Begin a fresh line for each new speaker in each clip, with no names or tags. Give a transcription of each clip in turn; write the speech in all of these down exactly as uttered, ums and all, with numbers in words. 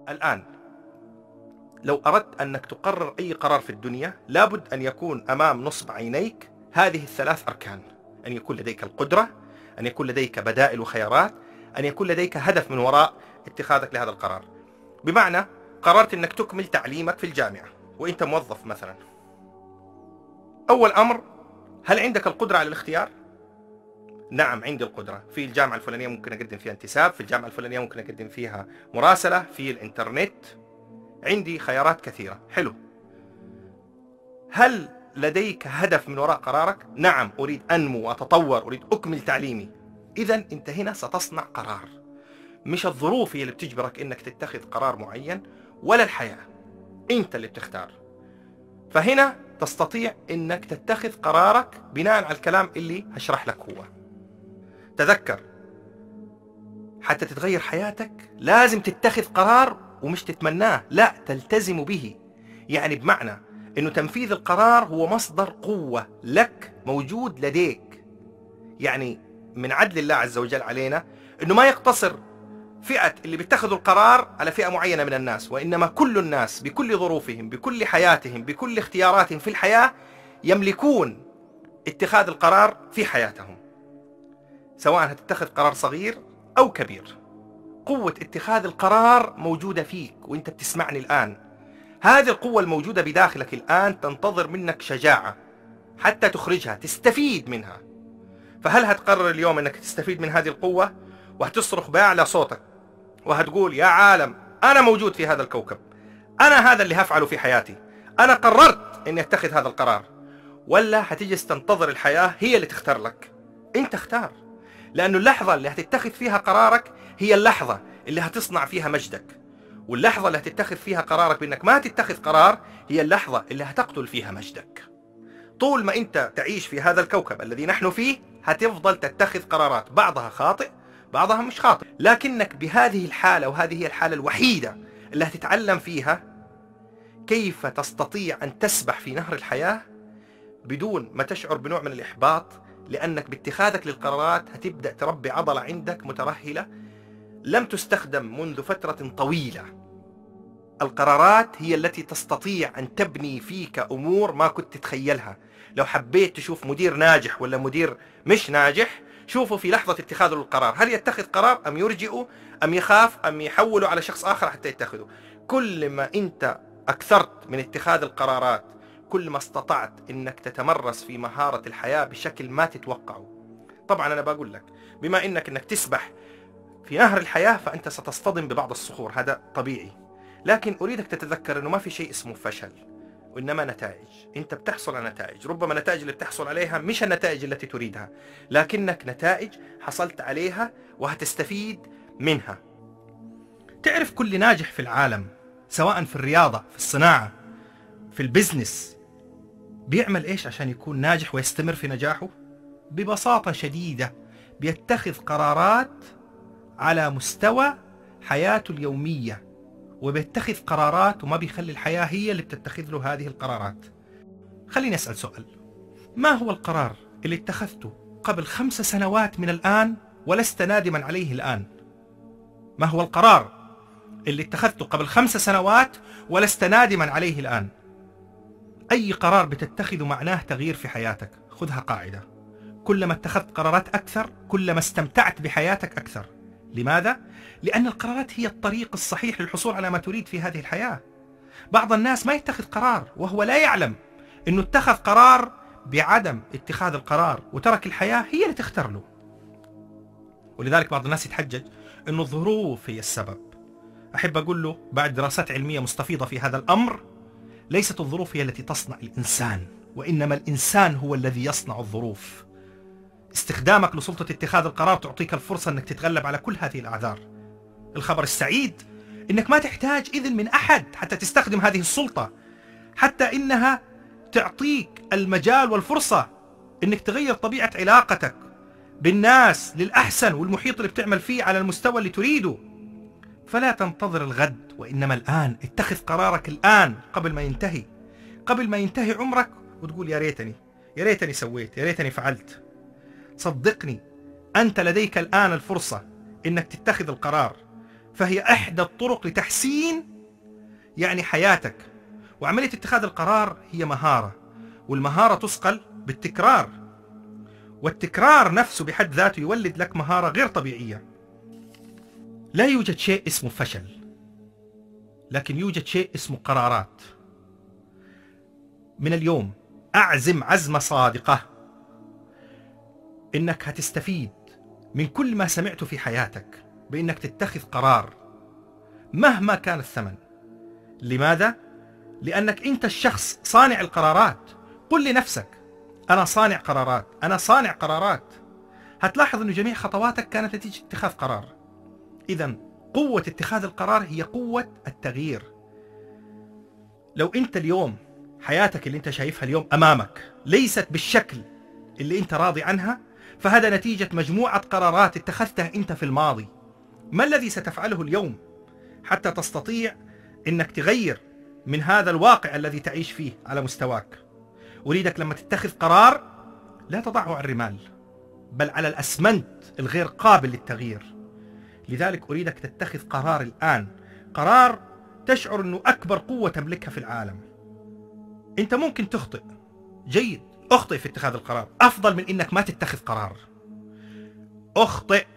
الآن لو أردت أنك تقرر أي قرار في الدنيا لابد أن يكون أمام نصب عينيك هذه الثلاث أركان: أن يكون لديك القدرة، أن يكون لديك بدائل وخيارات، أن يكون لديك هدف من وراء اتخاذك لهذا القرار. بمعنى قررت أنك تكمل تعليمك في الجامعة وأنت موظف مثلا. أول أمر، هل عندك القدرة على الاختيار؟ نعم، عندي القدرة. في الجامعة الفلانية ممكن أقدم فيها انتساب، في الجامعة الفلانية ممكن أقدم فيها مراسلة، في الإنترنت عندي خيارات كثيرة. حلو. هل لديك هدف من وراء قرارك؟ نعم، أريد أنمو وأتطور، أريد أكمل تعليمي. إذن أنت هنا ستصنع قرار، مش الظروف هي اللي بتجبرك أنك تتخذ قرار معين، ولا الحياة، أنت اللي بتختار. فهنا تستطيع أنك تتخذ قرارك بناء على الكلام اللي هشرح لك. هو تذكر، حتى تتغير حياتك لازم تتخذ قرار ومش تتمناه، لا تلتزم به. يعني بمعنى أنه تنفيذ القرار هو مصدر قوة لك موجود لديك. يعني من عدل الله عز وجل علينا أنه ما يقتصر فئة اللي بيتخذوا القرار على فئة معينة من الناس، وإنما كل الناس بكل ظروفهم، بكل حياتهم، بكل اختياراتهم في الحياة يملكون اتخاذ القرار في حياتهم، سواء هتتخذ قرار صغير أو كبير. قوة اتخاذ القرار موجودة فيك وانت بتسمعني الآن. هذه القوة الموجودة بداخلك الآن تنتظر منك شجاعة حتى تخرجها، تستفيد منها. فهل هتقرر اليوم انك تستفيد من هذه القوة وهتصرخ بأعلى صوتك وهتقول يا عالم أنا موجود في هذا الكوكب، أنا هذا اللي هفعله في حياتي، أنا قررت أني أتخذ هذا القرار؟ ولا هتجلس تنتظر الحياة هي اللي تختار لك؟ أنت اختار، لأنه اللحظة اللي هتتخذ فيها قرارك هي اللحظة اللي هتصنع فيها مجدك، واللحظة اللي هتتخذ فيها قرارك بأنك ما تتخذ قرار هي اللحظة اللي هتقتل فيها مجدك. طول ما أنت تعيش في هذا الكوكب الذي نحن فيه هتفضل تتخذ قرارات، بعضها خاطئ بعضها مش خاطئ، لكنك بهذه الحالة، وهذه هي الحالة الوحيدة اللي هتتعلم فيها كيف تستطيع أن تسبح في نهر الحياة بدون ما تشعر بنوع من الإحباط، لأنك باتخاذك للقرارات هتبدأ تربي عضلة عندك مترهلة لم تستخدم منذ فترة طويلة. القرارات هي التي تستطيع أن تبني فيك أمور ما كنت تتخيلها. لو حبيت تشوف مدير ناجح ولا مدير مش ناجح، شوفوا في لحظة اتخاذه للقرار، هل يتخذ قرار أم يرجئه أم يخاف أم يحوله على شخص آخر حتى يتخذه. كل ما أنت أكثرت من اتخاذ القرارات كل ما استطعت أنك تتمرس في مهارة الحياة بشكل ما تتوقعه. طبعا أنا بقول لك بما أنك أنك تسبح في نهر الحياة فأنت ستصطدم ببعض الصخور، هذا طبيعي، لكن أريدك تتذكر أنه ما في شيء اسمه فشل، وإنما نتائج. أنت بتحصل على نتائج، ربما النتائج اللي بتحصل عليها مش النتائج التي تريدها، لكنك نتائج حصلت عليها وهتستفيد منها. تعرف كل ناجح في العالم سواء في الرياضة، في الصناعة، في البزنس، بيعمل إيش عشان يكون ناجح ويستمر في نجاحه؟ ببساطة شديدة بيتخذ قرارات على مستوى حياته اليومية، وبيتخذ قرارات وما بيخلي الحياة هي اللي بتتخذ له هذه القرارات. خليني أسأل سؤال، ما هو القرار اللي اتخذته قبل خمس سنوات من الآن ولست نادما عليه الآن؟ ما هو القرار اللي اتخذته قبل خمس سنوات ولست نادما عليه الآن؟ أي قرار بتتخذه معناه تغيير في حياتك. خذها قاعدة، كلما اتخذت قرارات أكثر كلما استمتعت بحياتك أكثر. لماذا؟ لأن القرارات هي الطريق الصحيح للحصول على ما تريد في هذه الحياة. بعض الناس ما يتخذ قرار وهو لا يعلم أنه اتخذ قرار بعدم اتخاذ القرار وترك الحياة هي اللي تختار له. ولذلك بعض الناس يتحجج أنه الظروف هي السبب. أحب أقول له بعد دراسات علمية مستفيضة في هذا الأمر، ليست الظروف هي التي تصنع الإنسان، وإنما الإنسان هو الذي يصنع الظروف. استخدامك لسلطة اتخاذ القرار تعطيك الفرصة أنك تتغلب على كل هذه الأعذار. الخبر السعيد أنك ما تحتاج إذن من أحد حتى تستخدم هذه السلطة، حتى إنها تعطيك المجال والفرصة أنك تغير طبيعة علاقتك بالناس للأحسن والمحيط اللي بتعمل فيه على المستوى اللي تريده. فلا تنتظر الغد، وإنما الآن. اتخذ قرارك الآن قبل ما ينتهي، قبل ما ينتهي عمرك وتقول يا ريتني يا ريتني سويت، يا ريتني فعلت. صدقني أنت لديك الآن الفرصة إنك تتخذ القرار، فهي إحدى الطرق لتحسين يعني حياتك. وعملية اتخاذ القرار هي مهارة، والمهارة تصقل بالتكرار، والتكرار نفسه بحد ذاته يولد لك مهارة غير طبيعية. لا يوجد شيء اسمه فشل، لكن يوجد شيء اسمه قرارات. من اليوم أعزم عزمة صادقة إنك هتستفيد من كل ما سمعته في حياتك بإنك تتخذ قرار مهما كان الثمن. لماذا؟ لأنك أنت الشخص صانع القرارات. قل لنفسك أنا صانع قرارات، أنا صانع قرارات. هتلاحظ أن جميع خطواتك كانت نتيجة اتخاذ قرار. إذن قوة اتخاذ القرار هي قوة التغيير. لو أنت اليوم حياتك اللي أنت شايفها اليوم أمامك ليست بالشكل اللي أنت راضي عنها، فهذا نتيجة مجموعة قرارات اتخذتها أنت في الماضي. ما الذي ستفعله اليوم حتى تستطيع أنك تغير من هذا الواقع الذي تعيش فيه على مستواك؟ أريدك لما تتخذ قرار لا تضعه على الرمال، بل على الأسمنت الغير قابل للتغيير. لذلك أريدك تتخذ قرار الآن، قرار تشعر أنه أكبر قوة تملكها في العالم. أنت ممكن تخطئ، جيد، أخطئ في اتخاذ القرار، أفضل من أنك ما تتخذ قرار. أخطئ.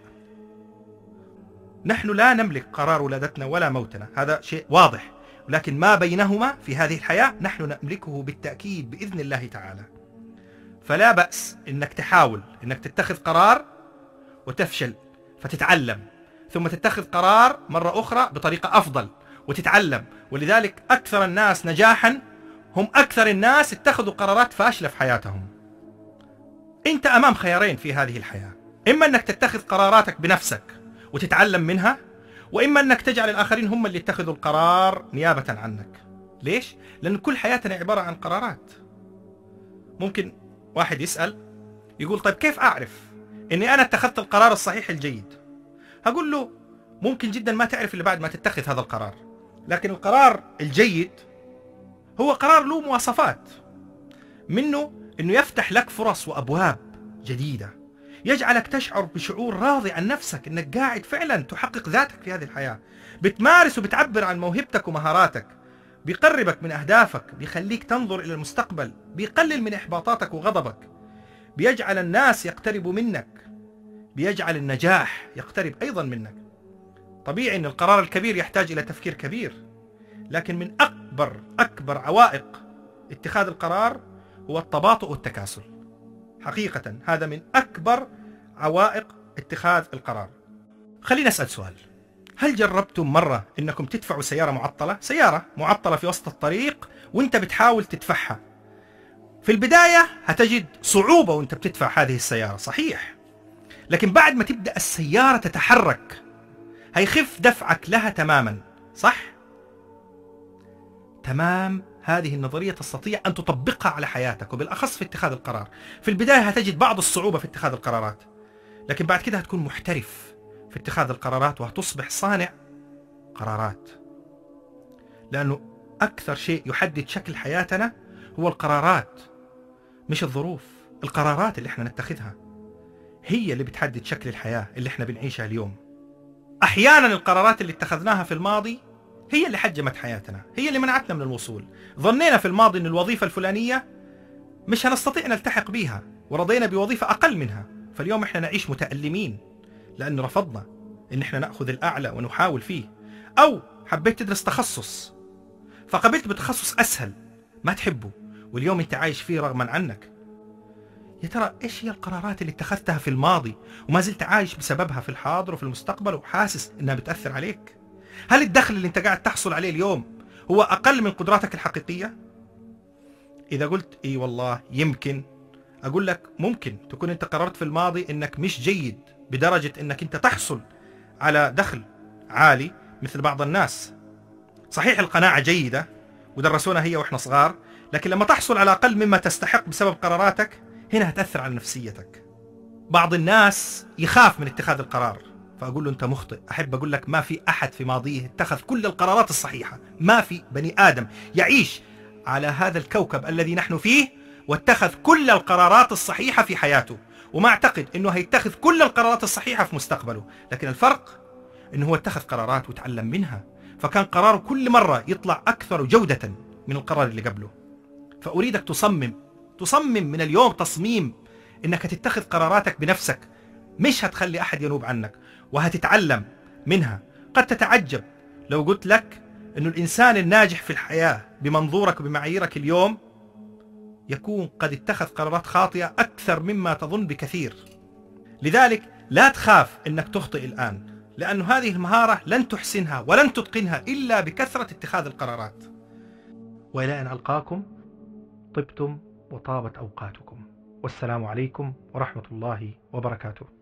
نحن لا نملك قرار ولادتنا ولا موتنا، هذا شيء واضح، لكن ما بينهما في هذه الحياة نحن نملكه بالتأكيد بإذن الله تعالى. فلا بأس أنك تحاول أنك تتخذ قرار وتفشل فتتعلم، ثم تتخذ قرار مرة أخرى بطريقة أفضل وتتعلم. ولذلك أكثر الناس نجاحا هم أكثر الناس اتخذوا قرارات فاشلة في حياتهم. أنت أمام خيارين في هذه الحياة، إما أنك تتخذ قراراتك بنفسك وتتعلم منها، وإما أنك تجعل الآخرين هم اللي يتخذوا القرار نيابة عنك. ليش؟ لأن كل حياتنا عبارة عن قرارات. ممكن واحد يسأل يقول طيب كيف أعرف أني أنا اتخذت القرار الصحيح الجيد؟ هقول له ممكن جدا ما تعرف إلا بعد ما تتخذ هذا القرار، لكن القرار الجيد هو قرار له مواصفات، منه أنه يفتح لك فرص وأبواب جديدة، يجعلك تشعر بشعور راضي عن نفسك أنك قاعد فعلا تحقق ذاتك في هذه الحياة، بتمارس وبتعبر عن موهبتك ومهاراتك، بيقربك من أهدافك، بيخليك تنظر إلى المستقبل، بيقلل من إحباطاتك وغضبك، بيجعل الناس يقتربوا منك، بيجعل النجاح يقترب أيضا منك. طبيعي أن القرار الكبير يحتاج إلى تفكير كبير، لكن من أكبر أكبر عوائق اتخاذ القرار هو التباطؤ والتكاسل. حقيقة هذا من أكبر عوائق اتخاذ القرار. خلينا أسأل سؤال، هل جربتم مرة أنكم تدفعوا سيارة معطلة؟ سيارة معطلة في وسط الطريق وانت بتحاول تدفعها. في البداية هتجد صعوبة وانت بتدفع هذه السيارة، صحيح، لكن بعد ما تبدأ السيارة تتحرك هيخف دفعك لها تماما، صح؟ تمام. هذه النظرية تستطيع أن تطبقها على حياتك وبالأخص في اتخاذ القرار. في البداية هتجد بعض الصعوبة في اتخاذ القرارات، لكن بعد كده هتكون محترف في اتخاذ القرارات وهتصبح صانع قرارات. لأنه أكثر شيء يحدد شكل حياتنا هو القرارات، مش الظروف. القرارات اللي احنا نتخذها هي اللي بتحدد شكل الحياة اللي احنا بنعيشها اليوم. أحيانا القرارات اللي اتخذناها في الماضي هي اللي حجمت حياتنا، هي اللي منعتنا من الوصول. ظنينا في الماضي أن الوظيفة الفلانية مش هنستطيع نلتحق بيها ورضينا بوظيفة أقل منها، فاليوم احنا نعيش متألمين لأن رفضنا أن احنا نأخذ الأعلى ونحاول فيه. أو حبيت تدرس تخصص فقبلت بتخصص أسهل ما تحبه واليوم انت عايش فيه رغما عنك. يا ترى ايش هي القرارات اللي اتخذتها في الماضي وما زلت عايش بسببها في الحاضر وفي المستقبل وحاسس انها بتأثر عليك؟ هل الدخل اللي انت قاعد تحصل عليه اليوم هو اقل من قدراتك الحقيقية؟ اذا قلت اي والله يمكن، اقول لك ممكن تكون انت قررت في الماضي انك مش جيد بدرجة انك انت تحصل على دخل عالي مثل بعض الناس. صحيح القناعة جيدة ودرسونا هي واحنا صغار، لكن لما تحصل على اقل مما تستحق بسبب قراراتك هنا هتأثر على نفسيتك. بعض الناس يخاف من اتخاذ القرار، فأقول له أنت مخطئ. أحب أقول لك ما في أحد في ماضيه اتخذ كل القرارات الصحيحة، ما في بني آدم يعيش على هذا الكوكب الذي نحن فيه واتخذ كل القرارات الصحيحة في حياته، وما أعتقد أنه هيتخذ كل القرارات الصحيحة في مستقبله. لكن الفرق أنه هو اتخذ قرارات وتعلم منها، فكان قراره كل مرة يطلع أكثر جودة من القرار اللي قبله. فأريدك تصمم تصمم من اليوم تصميم أنك تتخذ قراراتك بنفسك، مش هتخلي أحد ينوب عنك، وهتتعلم منها. قد تتعجب لو قلت لك أن الإنسان الناجح في الحياة بمنظورك وبمعاييرك اليوم يكون قد اتخذ قرارات خاطئة أكثر مما تظن بكثير. لذلك لا تخاف أنك تخطئ الآن، لأن هذه المهارة لن تحسنها ولن تتقنها إلا بكثرة اتخاذ القرارات. وإلى أن ألقاكم، طبتم وطابت أوقاتكم، والسلام عليكم ورحمة الله وبركاته.